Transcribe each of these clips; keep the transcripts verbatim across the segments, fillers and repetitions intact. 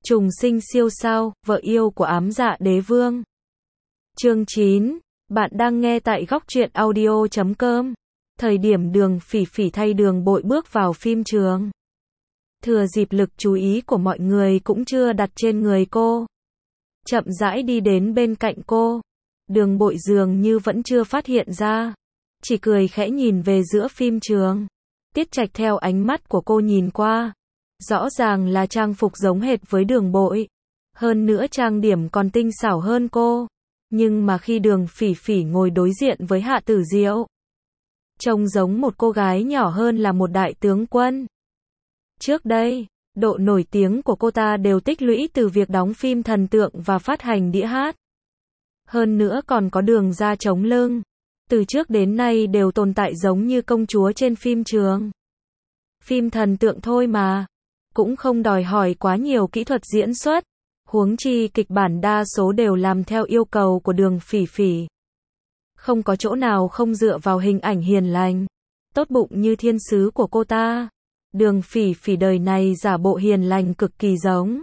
Trùng sinh siêu sao, vợ yêu của ám dạ đế vương. Chương chín. Bạn đang nghe tại góc truyện audio chấm com. Thời điểm Đường Phỉ Phỉ thay Đường Bội bước vào phim trường. Thừa dịp lực chú ý của mọi người cũng chưa đặt trên người cô. Chậm rãi đi đến bên cạnh cô. Đường Bội dường như vẫn chưa phát hiện ra. Chỉ cười khẽ nhìn về giữa phim trường. Tiết Trạch theo ánh mắt của cô nhìn qua. Rõ ràng là trang phục giống hệt với Đường Bội. Hơn nữa trang điểm còn tinh xảo hơn cô. Nhưng mà khi Đường Phỉ Phỉ ngồi đối diện với Hạ Tử Diệu, trông giống một cô gái nhỏ hơn là một đại tướng quân. Trước đây, độ nổi tiếng của cô ta đều tích lũy từ việc đóng phim thần tượng và phát hành đĩa hát. Hơn nữa còn có đường ra chống lưng. Từ trước đến nay đều tồn tại giống như công chúa trên phim trường. Phim thần tượng thôi mà. Cũng không đòi hỏi quá nhiều kỹ thuật diễn xuất. Huống chi kịch bản đa số đều làm theo yêu cầu của Đường Phỉ Phỉ. Không có chỗ nào không dựa vào hình ảnh hiền lành, tốt bụng như thiên sứ của cô ta. Đường Phỉ Phỉ đời này giả bộ hiền lành cực kỳ giống.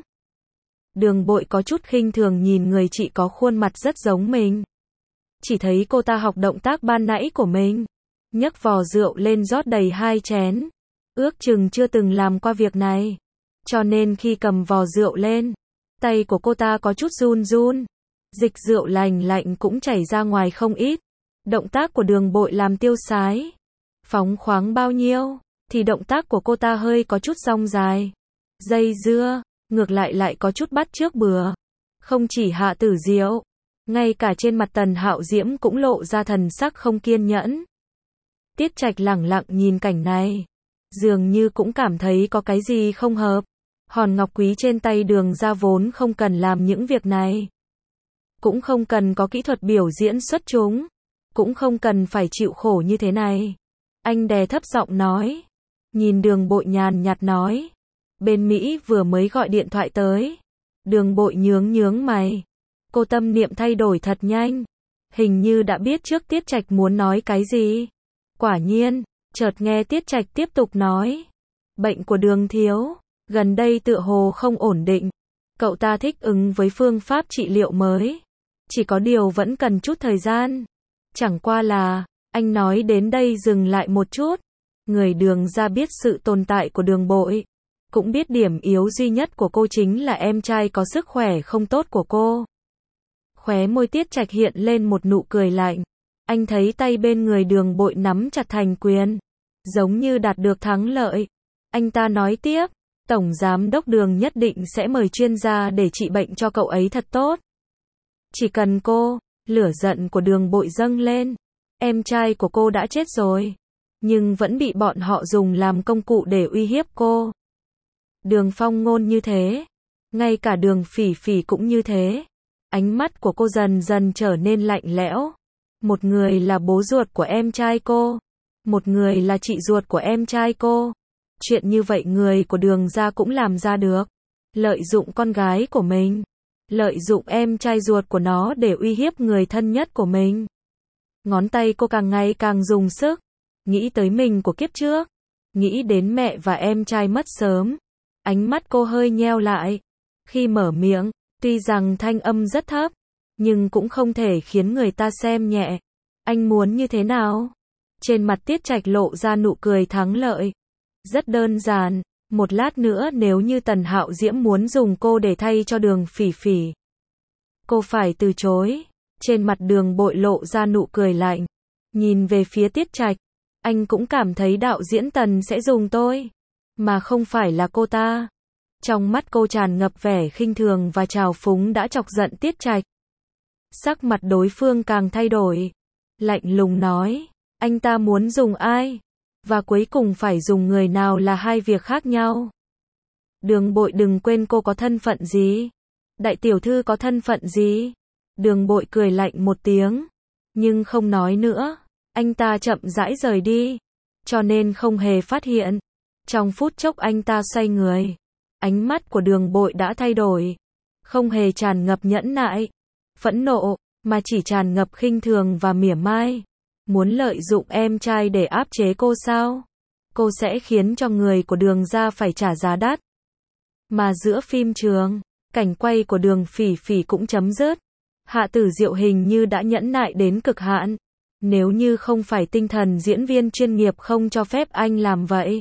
Đường Bội có chút khinh thường nhìn người chị có khuôn mặt rất giống mình. Chỉ thấy cô ta học động tác ban nãy của mình. Nhấc vò rượu lên rót đầy hai chén. Ước chừng chưa từng làm qua việc này. Cho nên khi cầm vò rượu lên, tay của cô ta có chút run run. Dịch rượu lành lạnh cũng chảy ra ngoài không ít. Động tác của Đường Bội làm tiêu sái, phóng khoáng bao nhiêu, thì động tác của cô ta hơi có chút dong dài. Dây dưa, ngược lại lại có chút bắt chước bừa. Không chỉ Hạ Tử Diệu, ngay cả trên mặt Tần Hạo Diễm cũng lộ ra thần sắc không kiên nhẫn. Tiết Trạch lẳng lặng nhìn cảnh này, dường như cũng cảm thấy có cái gì không hợp. Hòn ngọc quý trên tay Đường ra vốn không cần làm những việc này. Cũng không cần có kỹ thuật biểu diễn xuất chúng. Cũng không cần phải chịu khổ như thế này. Anh đè thấp giọng nói. Nhìn Đường Bội nhàn nhạt nói. Bên Mỹ vừa mới gọi điện thoại tới. Đường Bội nhướng nhướng mày. Cô tâm niệm thay đổi thật nhanh. Hình như đã biết trước Tiết Trạch muốn nói cái gì. Quả nhiên, chợt nghe Tiết Trạch tiếp tục nói. Bệnh của Đường thiếu, gần đây tựa hồ không ổn định. Cậu ta thích ứng với phương pháp trị liệu mới. Chỉ có điều vẫn cần chút thời gian. Chẳng qua là, anh nói đến đây dừng lại một chút. Người Đường ra biết sự tồn tại của Đường Bội. Cũng biết điểm yếu duy nhất của cô chính là em trai có sức khỏe không tốt của cô. Khóe môi Tiết Trạch hiện lên một nụ cười lạnh. Anh thấy tay bên người Đường Bội nắm chặt thành quyền. Giống như đạt được thắng lợi. Anh ta nói tiếp. Tổng giám đốc Đường nhất định sẽ mời chuyên gia để trị bệnh cho cậu ấy thật tốt. Chỉ cần cô. Lửa giận của Đường Bội dâng lên. Em trai của cô đã chết rồi. Nhưng vẫn bị bọn họ dùng làm công cụ để uy hiếp cô. Đường Phong Ngôn như thế. Ngay cả Đường Phỉ Phỉ cũng như thế. Ánh mắt của cô dần dần trở nên lạnh lẽo. Một người là bố ruột của em trai cô. Một người là chị ruột của em trai cô. Chuyện như vậy người của Đường ra cũng làm ra được. Lợi dụng con gái của mình. Lợi dụng em trai ruột của nó để uy hiếp người thân nhất của mình. Ngón tay cô càng ngày càng dùng sức. Nghĩ tới mình của kiếp trước. Nghĩ đến mẹ và em trai mất sớm. Ánh mắt cô hơi nheo lại. Khi mở miệng, tuy rằng thanh âm rất thấp, nhưng cũng không thể khiến người ta xem nhẹ. Anh muốn như thế nào? Trên mặt Tiết Trạch lộ ra nụ cười thắng lợi. Rất đơn giản. Một lát nữa nếu như Tần Hạo Diễm muốn dùng cô để thay cho Đường Phỉ Phỉ, cô phải từ chối. Trên mặt Đường Bội lộ ra nụ cười lạnh. Nhìn về phía Tiết Trạch. Anh cũng cảm thấy đạo diễn Tần sẽ dùng tôi. Mà không phải là cô ta. Trong mắt cô tràn ngập vẻ khinh thường và trào phúng đã chọc giận Tiết Trạch. Sắc mặt đối phương càng thay đổi. Lạnh lùng nói. Anh ta muốn dùng ai? Và cuối cùng phải dùng người nào là hai việc khác nhau. Đường Bội đừng quên cô có thân phận gì. Đại tiểu thư có thân phận gì? Đường Bội cười lạnh một tiếng. Nhưng không nói nữa. Anh ta chậm rãi rời đi. Cho nên không hề phát hiện. Trong phút chốc anh ta xoay người. Ánh mắt của Đường Bội đã thay đổi. Không hề tràn ngập nhẫn nại, phẫn nộ, mà chỉ tràn ngập khinh thường và mỉa mai. Muốn lợi dụng em trai để áp chế cô sao? Cô sẽ khiến cho người của Đường ra phải trả giá đắt. Mà giữa phim trường, Cảnh quay của Đường Phỉ Phỉ cũng chấm dứt. Hạ Tử Diệu hình như đã nhẫn nại đến cực hạn. Nếu như không phải tinh thần diễn viên chuyên nghiệp không cho phép anh làm vậy,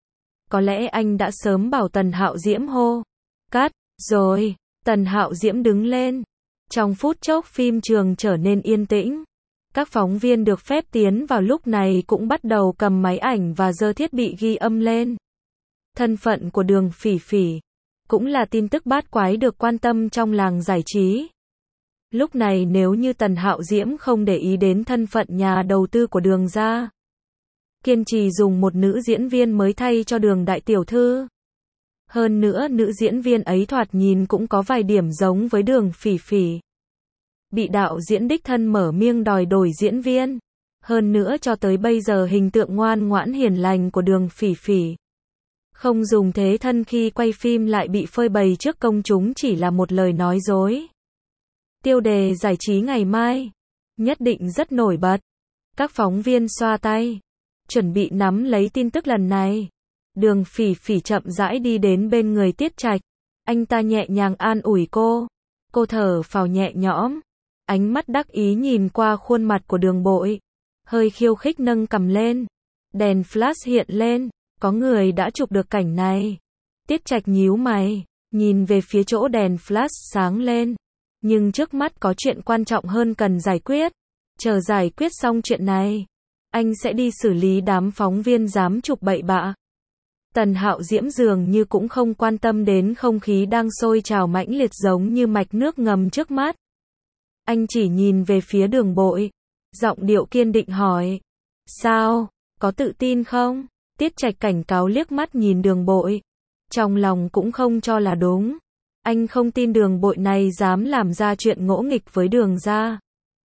có lẽ anh đã sớm bảo Tần Hạo Diễm hô cắt, rồi. Tần Hạo Diễm đứng lên. Trong phút chốc phim trường trở nên yên tĩnh. Các phóng viên được phép tiến vào lúc này cũng bắt đầu cầm máy ảnh và giơ thiết bị ghi âm lên. Thân phận của Đường Phỉ Phỉ cũng là tin tức bát quái được quan tâm trong làng giải trí. Lúc này nếu như Tần Hạo Diễm không để ý đến thân phận nhà đầu tư của Đường gia, kiên trì dùng một nữ diễn viên mới thay cho Đường đại tiểu thư. Hơn nữa nữ diễn viên ấy thoạt nhìn cũng có vài điểm giống với Đường Phỉ Phỉ. Bị đạo diễn đích thân mở miệng đòi đổi diễn viên. Hơn nữa cho tới bây giờ hình tượng ngoan ngoãn hiền lành của Đường Phỉ Phỉ, không dùng thế thân khi quay phim lại bị phơi bày trước công chúng chỉ là một lời nói dối. Tiêu đề giải trí ngày mai nhất định rất nổi bật. Các phóng viên xoa tay, chuẩn bị nắm lấy tin tức lần này. Đường Phỉ Phỉ chậm rãi đi đến bên người Tiết Trạch. Anh ta nhẹ nhàng an ủi cô. Cô thở phào nhẹ nhõm. Ánh mắt đắc ý nhìn qua khuôn mặt của Đường Bội. Hơi khiêu khích nâng cằm lên. Đèn flash hiện lên. Có người đã chụp được cảnh này. Tiết Trạch nhíu mày, nhìn về phía chỗ đèn flash sáng lên. Nhưng trước mắt có chuyện quan trọng hơn cần giải quyết. Chờ giải quyết xong chuyện này, anh sẽ đi xử lý đám phóng viên dám chụp bậy bạ. Tần Hạo Diễm dường như cũng không quan tâm đến không khí đang sôi trào mãnh liệt giống như mạch nước ngầm trước mắt. Anh chỉ nhìn về phía Đường Bội, giọng điệu kiên định hỏi. Sao? Có tự tin không? Tiết Trạch cảnh cáo liếc mắt nhìn Đường Bội. Trong lòng cũng không cho là đúng. Anh không tin Đường Bội này dám làm ra chuyện ngỗ nghịch với Đường gia.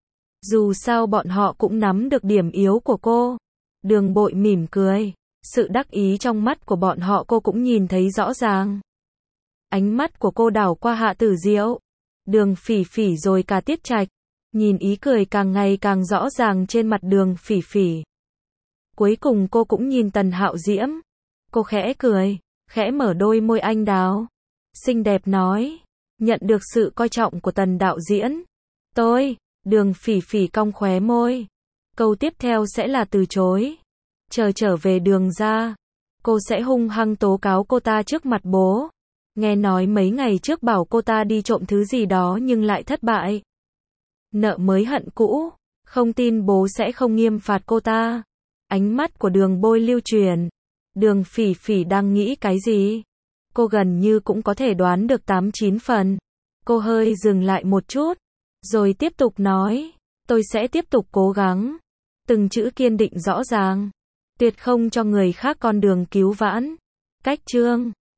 Dù sao bọn họ cũng nắm được điểm yếu của cô. Đường Bội mỉm cười. Sự đắc ý trong mắt của bọn họ cô cũng nhìn thấy rõ ràng. Ánh mắt của cô đảo qua Hạ Tử Diệu, Đường Phỉ Phỉ rồi cả Tiết Trạch. Nhìn ý cười càng ngày càng rõ ràng trên mặt Đường Phỉ Phỉ. Cuối cùng cô cũng nhìn Tần Hạo Diễm. Cô khẽ cười, khẽ mở đôi môi anh đào xinh đẹp nói. Nhận được sự coi trọng của Tần đạo diễn. Tôi, Đường Phỉ Phỉ cong khóe môi. Câu tiếp theo sẽ là từ chối. Chờ trở về Đường gia, cô sẽ hung hăng tố cáo cô ta trước mặt bố. Nghe nói mấy ngày trước bảo cô ta đi trộm thứ gì đó nhưng lại thất bại. Nợ mới hận cũ, không tin bố sẽ không nghiêm phạt cô ta. Ánh mắt của Đường Bôi lưu chuyển. Đường Phỉ Phỉ đang nghĩ cái gì? Cô gần như cũng có thể đoán được tám chín phần. Cô hơi dừng lại một chút, rồi tiếp tục nói. Tôi sẽ tiếp tục cố gắng. Từng chữ kiên định rõ ràng. Tuyệt không cho người khác con đường cứu vãn. Cách chương